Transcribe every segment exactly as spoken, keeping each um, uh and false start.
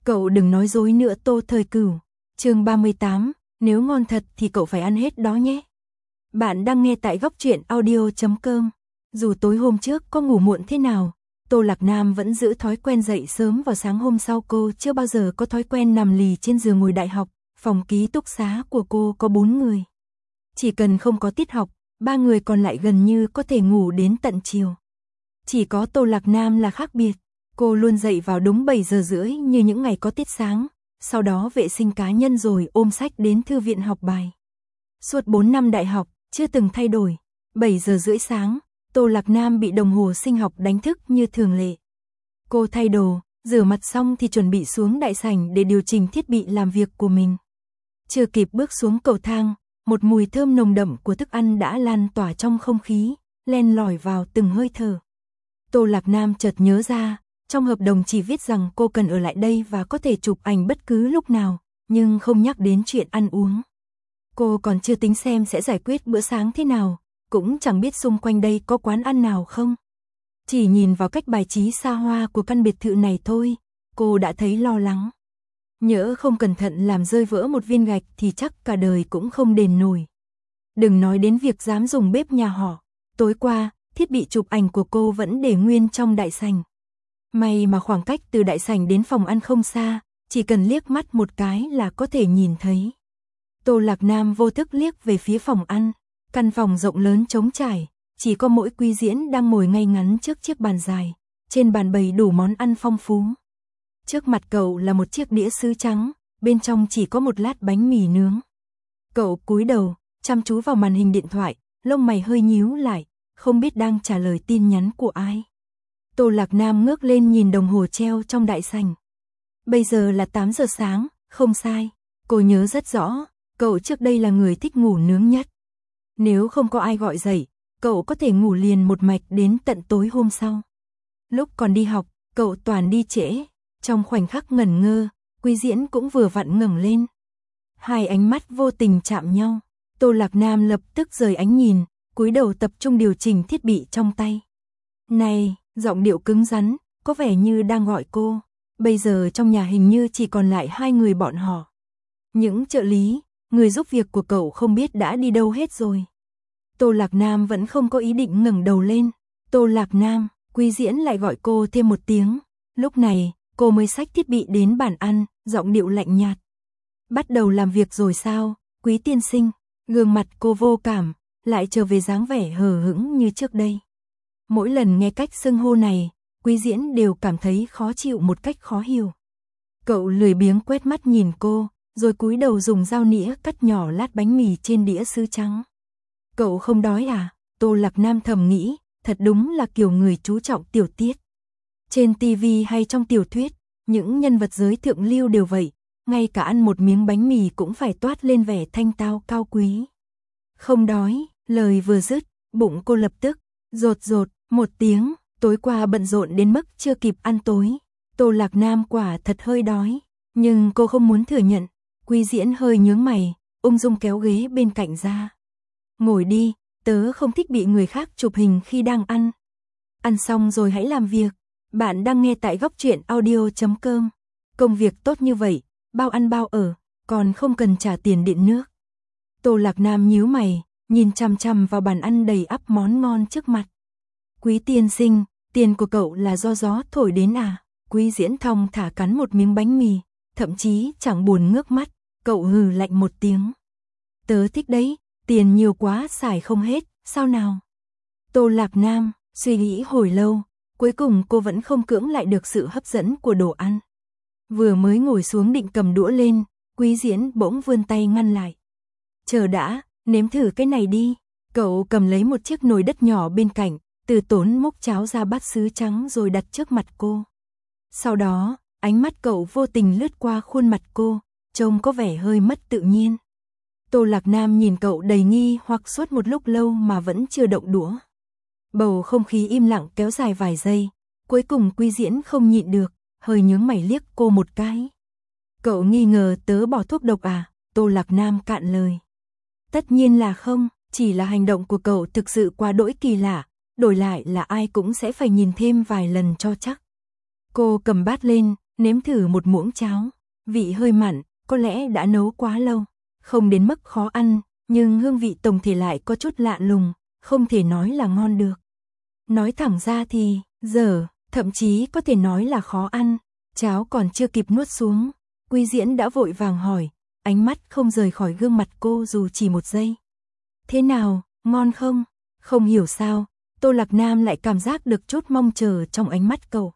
Cậu đừng nói dối nữa Tô Thời Cửu. Chương ba mươi tám, nếu ngon thật thì cậu phải ăn hết đó nhé. Bạn đang nghe tại góc truyện audio chấm com. Dù tối hôm trước có ngủ muộn thế nào, Tô Lạc Nam vẫn giữ thói quen dậy sớm vào sáng hôm sau. Cô chưa bao giờ có thói quen nằm lì trên giường ngồi đại học. Phòng ký túc xá của cô có bốn người. Chỉ cần không có tiết học, ba người còn lại gần như có thể ngủ đến tận chiều. Chỉ có Tô Lạc Nam là khác biệt. Cô luôn dậy vào đúng bảy giờ rưỡi như những ngày có tiết sáng, sau đó vệ sinh cá nhân rồi ôm sách đến thư viện học bài. Suốt bốn năm đại học, chưa từng thay đổi. bảy giờ rưỡi sáng, Tô Lạc Nam bị đồng hồ sinh học đánh thức như thường lệ. Cô thay đồ, rửa mặt xong thì chuẩn bị xuống đại sảnh để điều chỉnh thiết bị làm việc của mình. Chưa kịp bước xuống cầu thang, một mùi thơm nồng đậm của thức ăn đã lan tỏa trong không khí, len lỏi vào từng hơi thở. Tô Lạc Nam chợt nhớ ra, trong hợp đồng chỉ viết rằng cô cần ở lại đây và có thể chụp ảnh bất cứ lúc nào, nhưng không nhắc đến chuyện ăn uống. Cô còn chưa tính xem sẽ giải quyết bữa sáng thế nào, cũng chẳng biết xung quanh đây có quán ăn nào không. Chỉ nhìn vào cách bài trí xa hoa của căn biệt thự này thôi, cô đã thấy lo lắng. Nhỡ không cẩn thận làm rơi vỡ một viên gạch thì chắc cả đời cũng không đền nổi. Đừng nói đến việc dám dùng bếp nhà họ. Tối qua, thiết bị chụp ảnh của cô vẫn để nguyên trong đại sảnh. May mà khoảng cách từ đại sảnh đến phòng ăn không xa, chỉ cần liếc mắt một cái là có thể nhìn thấy. Tô Lạc Nam vô thức liếc về phía phòng ăn, căn phòng rộng lớn trống trải, chỉ có mỗi Quý Diễn đang ngồi ngay ngắn trước chiếc bàn dài, trên bàn bày đủ món ăn phong phú. Trước mặt cậu là một chiếc đĩa sứ trắng, bên trong chỉ có một lát bánh mì nướng. Cậu cúi đầu, chăm chú vào màn hình điện thoại, lông mày hơi nhíu lại, không biết đang trả lời tin nhắn của ai. Tô Lạc Nam ngước lên nhìn đồng hồ treo trong đại sảnh. Bây giờ là tám giờ sáng, không sai. Cô nhớ rất rõ, cậu trước đây là người thích ngủ nướng nhất. Nếu không có ai gọi dậy, cậu có thể ngủ liền một mạch đến tận tối hôm sau. Lúc còn đi học, cậu toàn đi trễ. Trong khoảnh khắc ngẩn ngơ, Quý Diễn cũng vừa vặn ngẩng lên. Hai ánh mắt vô tình chạm nhau. Tô Lạc Nam lập tức rời ánh nhìn, cúi đầu tập trung điều chỉnh thiết bị trong tay. Này, giọng điệu cứng rắn, có vẻ như đang gọi cô. Bây giờ trong nhà hình như chỉ còn lại hai người bọn họ. Những trợ lý, người giúp việc của cậu không biết đã đi đâu hết rồi. Tô Lạc Nam vẫn không có ý định ngẩng đầu lên. Tô Lạc Nam, Quý Diễn lại gọi cô thêm một tiếng. Lúc này, cô mới xách thiết bị đến bàn ăn, giọng điệu lạnh nhạt. Bắt đầu làm việc rồi sao, Quý tiên sinh? Gương mặt cô vô cảm, lại trở về dáng vẻ hờ hững như trước đây. Mỗi lần nghe cách xưng hô này, Quý Diễn đều cảm thấy khó chịu một cách khó hiểu. Cậu lười biếng quét mắt nhìn cô, rồi cúi đầu dùng dao nĩa cắt nhỏ lát bánh mì trên đĩa sứ trắng. Cậu không đói à? Tô Lạc Nam thầm nghĩ, thật đúng là kiểu người chú trọng tiểu tiết. Trên ti vi hay trong tiểu thuyết, những nhân vật giới thượng lưu đều vậy, ngay cả ăn một miếng bánh mì cũng phải toát lên vẻ thanh tao cao quý. Không đói, lời vừa dứt, bụng cô lập tức rột rột một tiếng. Tối qua bận rộn đến mức chưa kịp ăn tối. Tô Lạc Nam quả thật hơi đói, nhưng cô không muốn thừa nhận. Quý Diễn hơi nhướng mày, ung dung kéo ghế bên cạnh ra. Ngồi đi, tớ không thích bị người khác chụp hình khi đang ăn. Ăn xong rồi hãy làm việc. Bạn đang nghe tại góc truyện audio chấm com. Công việc tốt như vậy, bao ăn bao ở, còn không cần trả tiền điện nước. Tô Lạc Nam nhíu mày, nhìn chằm chằm vào bàn ăn đầy ắp món ngon trước mặt. Quý tiên sinh, tiền của cậu là do gió thổi đến à? Quý Diễn thong thả cắn một miếng bánh mì, thậm chí chẳng buồn ngước mắt, cậu hừ lạnh một tiếng. Tớ thích đấy, tiền nhiều quá xài không hết, sao nào? Tô Lạc Nam suy nghĩ hồi lâu, cuối cùng cô vẫn không cưỡng lại được sự hấp dẫn của đồ ăn. Vừa mới ngồi xuống định cầm đũa lên, Quý Diễn bỗng vươn tay ngăn lại. Chờ đã, nếm thử cái này đi. Cậu cầm lấy một chiếc nồi đất nhỏ bên cạnh, từ tốn múc cháo ra bát sứ trắng rồi đặt trước mặt cô. Sau đó, ánh mắt cậu vô tình lướt qua khuôn mặt cô, trông có vẻ hơi mất tự nhiên. Tô Lạc Nam nhìn cậu đầy nghi hoặc suốt một lúc lâu mà vẫn chưa động đũa. Bầu không khí im lặng kéo dài vài giây, cuối cùng Quý Diễn không nhịn được, hơi nhướng mày liếc cô một cái. Cậu nghi ngờ tớ bỏ thuốc độc à? Tô Lạc Nam cạn lời. Tất nhiên là không, chỉ là hành động của cậu thực sự quá đỗi kỳ lạ, đổi lại là ai cũng sẽ phải nhìn thêm vài lần cho chắc. Cô cầm bát lên, nếm thử một muỗng cháo, vị hơi mặn, có lẽ đã nấu quá lâu, không đến mức khó ăn, nhưng hương vị tổng thể lại có chút lạ lùng, không thể nói là ngon được. Nói thẳng ra thì, dở, thậm chí có thể nói là khó ăn. Cháo còn chưa kịp nuốt xuống, Quý Diễn đã vội vàng hỏi, ánh mắt không rời khỏi gương mặt cô dù chỉ một giây. Thế nào, ngon không? Không hiểu sao, Tô Lạc Nam lại cảm giác được chút mong chờ trong ánh mắt cậu.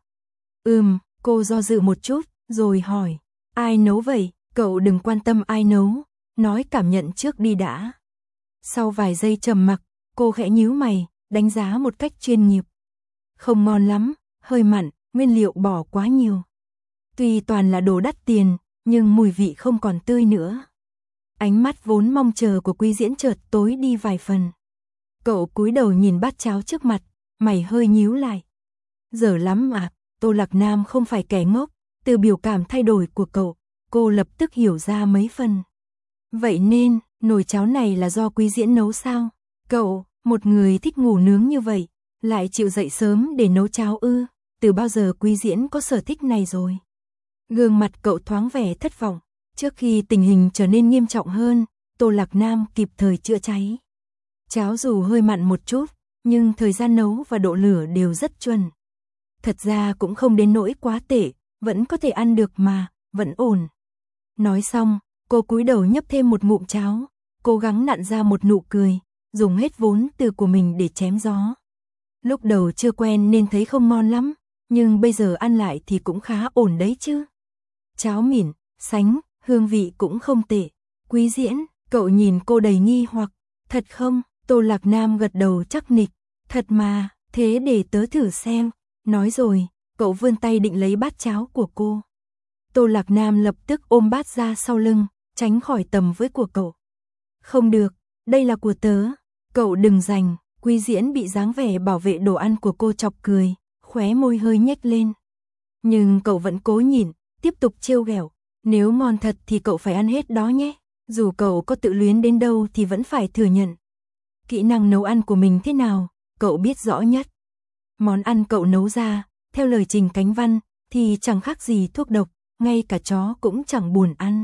Ừm, cô do dự một chút, rồi hỏi, ai nấu vậy? Cậu đừng quan tâm ai nấu, nói cảm nhận trước đi đã. Sau vài giây trầm mặc, cô khẽ nhíu mày, đánh giá một cách chuyên nghiệp. Không ngon lắm, hơi mặn, nguyên liệu bỏ quá nhiều. Tuy toàn là đồ đắt tiền, nhưng mùi vị không còn tươi nữa. Ánh mắt vốn mong chờ của Quý Diễn chợt tối đi vài phần. Cậu cúi đầu nhìn bát cháo trước mặt, mày hơi nhíu lại. Dở lắm à, Tô Lạc Nam không phải kẻ ngốc, từ biểu cảm thay đổi của cậu, cô lập tức hiểu ra mấy phần. Vậy nên, nồi cháo này là do Quý Diễn nấu sao? Cậu, một người thích ngủ nướng như vậy, lại chịu dậy sớm để nấu cháo ư? Từ bao giờ Quý Diễn có sở thích này rồi? Gương mặt cậu thoáng vẻ thất vọng. Trước khi tình hình trở nên nghiêm trọng hơn, Tô Lạc Nam kịp thời chữa cháy. Cháo dù hơi mặn một chút, nhưng thời gian nấu và độ lửa đều rất chuẩn. Thật ra cũng không đến nỗi quá tệ, vẫn có thể ăn được mà, vẫn ổn. Nói xong, cô cúi đầu nhấp thêm một ngụm cháo, cố gắng nặn ra một nụ cười, dùng hết vốn từ của mình để chém gió. Lúc đầu chưa quen nên thấy không ngon lắm, nhưng bây giờ ăn lại thì cũng khá ổn đấy chứ. Cháo mịn, sánh, hương vị cũng không tệ. Quý Diễn, cậu nhìn cô đầy nghi hoặc, thật không? Tô Lạc Nam gật đầu chắc nịch, thật mà, thế để tớ thử xem. Nói rồi, cậu vươn tay định lấy bát cháo của cô. Tô Lạc Nam lập tức ôm bát ra sau lưng, tránh khỏi tầm với của cậu. Không được, đây là của tớ, cậu đừng giành. Quý Diễn bị dáng vẻ bảo vệ đồ ăn của cô chọc cười, khóe môi hơi nhếch lên. Nhưng cậu vẫn cố nhịn, tiếp tục trêu ghẹo, nếu ngon thật thì cậu phải ăn hết đó nhé. Dù cậu có tự luyến đến đâu thì vẫn phải thừa nhận. Kỹ năng nấu ăn của mình thế nào, cậu biết rõ nhất. Món ăn cậu nấu ra, theo lời Trình Cánh Văn, thì chẳng khác gì thuốc độc, ngay cả chó cũng chẳng buồn ăn.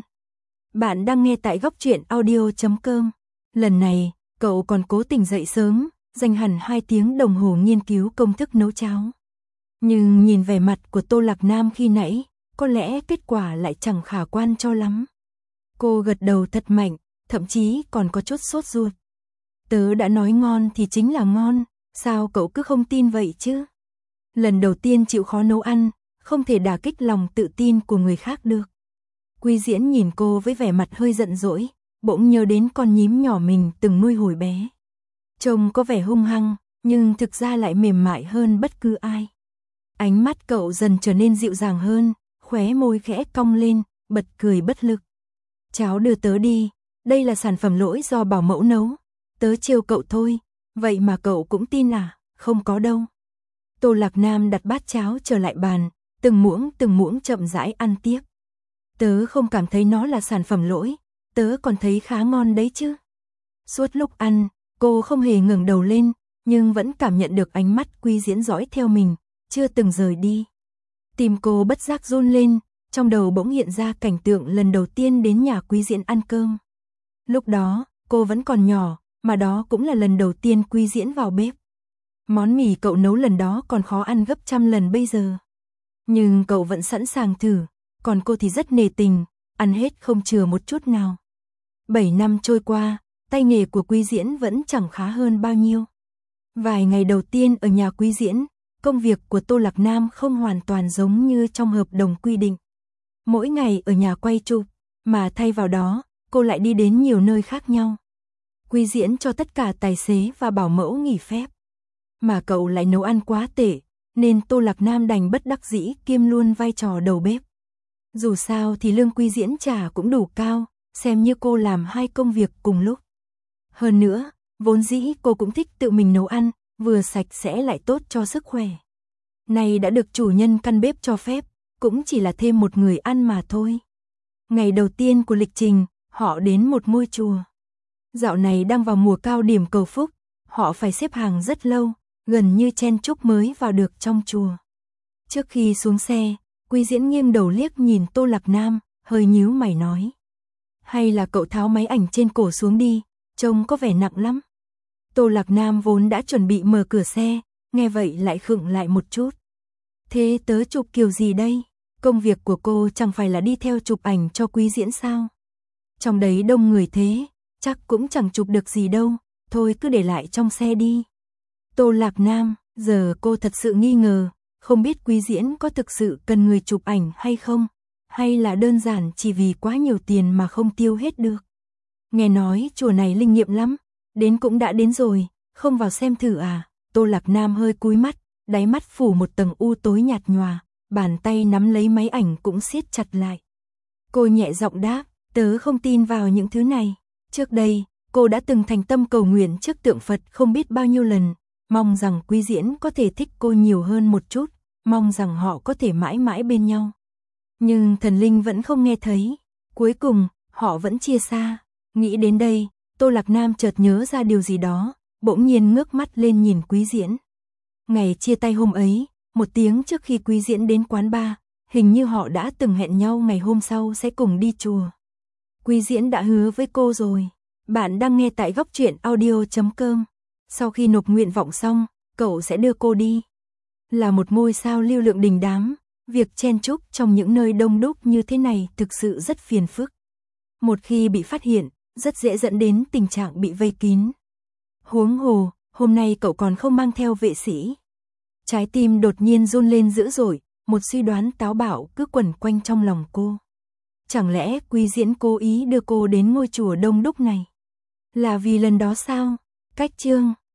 Bạn đang nghe tại góc truyện audio chấm com. Lần này, cậu còn cố tình dậy sớm, dành hẳn hai tiếng đồng hồ nghiên cứu công thức nấu cháo. Nhưng nhìn vẻ mặt của Tô Lạc Nam khi nãy, có lẽ kết quả lại chẳng khả quan cho lắm. Cô gật đầu thật mạnh, thậm chí còn có chút sốt ruột. Tớ đã nói ngon thì chính là ngon, sao cậu cứ không tin vậy chứ? Lần đầu tiên chịu khó nấu ăn, không thể đả kích lòng tự tin của người khác được. Quý Diễn nhìn cô với vẻ mặt hơi giận dỗi, bỗng nhớ đến con nhím nhỏ mình từng nuôi hồi bé. Trông có vẻ hung hăng, nhưng thực ra lại mềm mại hơn bất cứ ai. Ánh mắt cậu dần trở nên dịu dàng hơn, khóe môi khẽ cong lên, bật cười bất lực. Cháo đưa tớ đi, đây là sản phẩm lỗi do bảo mẫu nấu. Tớ trêu cậu thôi, vậy mà cậu cũng tin à? Không có đâu. Tô Lạc Nam đặt bát cháo trở lại bàn, từng muỗng từng muỗng chậm rãi ăn tiếp. Tớ không cảm thấy nó là sản phẩm lỗi, tớ còn thấy khá ngon đấy chứ. Suốt lúc ăn, cô không hề ngẩng đầu lên, nhưng vẫn cảm nhận được ánh mắt Quý Diễn dõi theo mình, chưa từng rời đi. Tim cô bất giác run lên, trong đầu bỗng hiện ra cảnh tượng lần đầu tiên đến nhà Quý Diễn ăn cơm. Lúc đó, cô vẫn còn nhỏ, mà đó cũng là lần đầu tiên Quý Diễn vào bếp. Món mì cậu nấu lần đó còn khó ăn gấp trăm lần bây giờ. Nhưng cậu vẫn sẵn sàng thử, còn cô thì rất nề tình, ăn hết không chừa một chút nào. Bảy năm trôi qua, tay nghề của Quý Diễn vẫn chẳng khá hơn bao nhiêu. Vài ngày đầu tiên ở nhà Quý Diễn, công việc của Tô Lạc Nam không hoàn toàn giống như trong hợp đồng quy định. Mỗi ngày ở nhà quay chụp, mà thay vào đó, cô lại đi đến nhiều nơi khác nhau. Quý Diễn cho tất cả tài xế và bảo mẫu nghỉ phép. Mà cậu lại nấu ăn quá tệ, nên Tô Lạc Nam đành bất đắc dĩ kiêm luôn vai trò đầu bếp. Dù sao thì lương Quý Diễn trả cũng đủ cao, xem như cô làm hai công việc cùng lúc. Hơn nữa, vốn dĩ cô cũng thích tự mình nấu ăn, vừa sạch sẽ lại tốt cho sức khỏe. Này đã được chủ nhân căn bếp cho phép, cũng chỉ là thêm một người ăn mà thôi. Ngày đầu tiên của lịch trình, họ đến một ngôi chùa. Dạo này đang vào mùa cao điểm cầu phúc, họ phải xếp hàng rất lâu, gần như chen chúc mới vào được trong chùa. Trước khi xuống xe, Quý Diễn nghiêng đầu liếc nhìn Tô Lạc Nam, hơi nhíu mày nói. Hay là cậu tháo máy ảnh trên cổ xuống đi, trông có vẻ nặng lắm. Tô Lạc Nam vốn đã chuẩn bị mở cửa xe, nghe vậy lại khựng lại một chút. Thế tớ chụp kiểu gì đây? Công việc của cô chẳng phải là đi theo chụp ảnh cho Quý Diễn sao? Trong đấy đông người thế, chắc cũng chẳng chụp được gì đâu, thôi cứ để lại trong xe đi. Tô Lạc Nam, giờ cô thật sự nghi ngờ, không biết Quý Diễn có thực sự cần người chụp ảnh hay không, hay là đơn giản chỉ vì quá nhiều tiền mà không tiêu hết được. Nghe nói chùa này linh nghiệm lắm, đến cũng đã đến rồi, không vào xem thử à? Tô Lạc Nam hơi cúi mắt, đáy mắt phủ một tầng u tối nhạt nhòa, bàn tay nắm lấy máy ảnh cũng siết chặt lại. Cô nhẹ giọng đáp, tớ không tin vào những thứ này. Trước đây, cô đã từng thành tâm cầu nguyện trước tượng Phật không biết bao nhiêu lần, mong rằng Quý Diễn có thể thích cô nhiều hơn một chút, mong rằng họ có thể mãi mãi bên nhau. Nhưng thần linh vẫn không nghe thấy, cuối cùng, họ vẫn chia xa. Nghĩ đến đây, Tô Lạc Nam chợt nhớ ra điều gì đó, bỗng nhiên ngước mắt lên nhìn Quý Diễn. Ngày chia tay hôm ấy, một tiếng trước khi Quý Diễn đến quán bar, hình như họ đã từng hẹn nhau ngày hôm sau sẽ cùng đi chùa. Quý Diễn đã hứa với cô rồi. Bạn đang nghe tại góc truyện audio chấm com. Sau khi nộp nguyện vọng xong, cậu sẽ đưa cô đi. Là một ngôi sao lưu lượng đình đám, việc chen chúc trong những nơi đông đúc như thế này thực sự rất phiền phức. Một khi bị phát hiện, rất dễ dẫn đến tình trạng bị vây kín. Huống hồ, hôm nay cậu còn không mang theo vệ sĩ. Trái tim đột nhiên run lên dữ dội, một suy đoán táo bạo cứ quẩn quanh trong lòng cô. Chẳng lẽ Quý Diễn cố ý đưa cô đến ngôi chùa đông đúc này? Là vì lần đó sao? Cách chương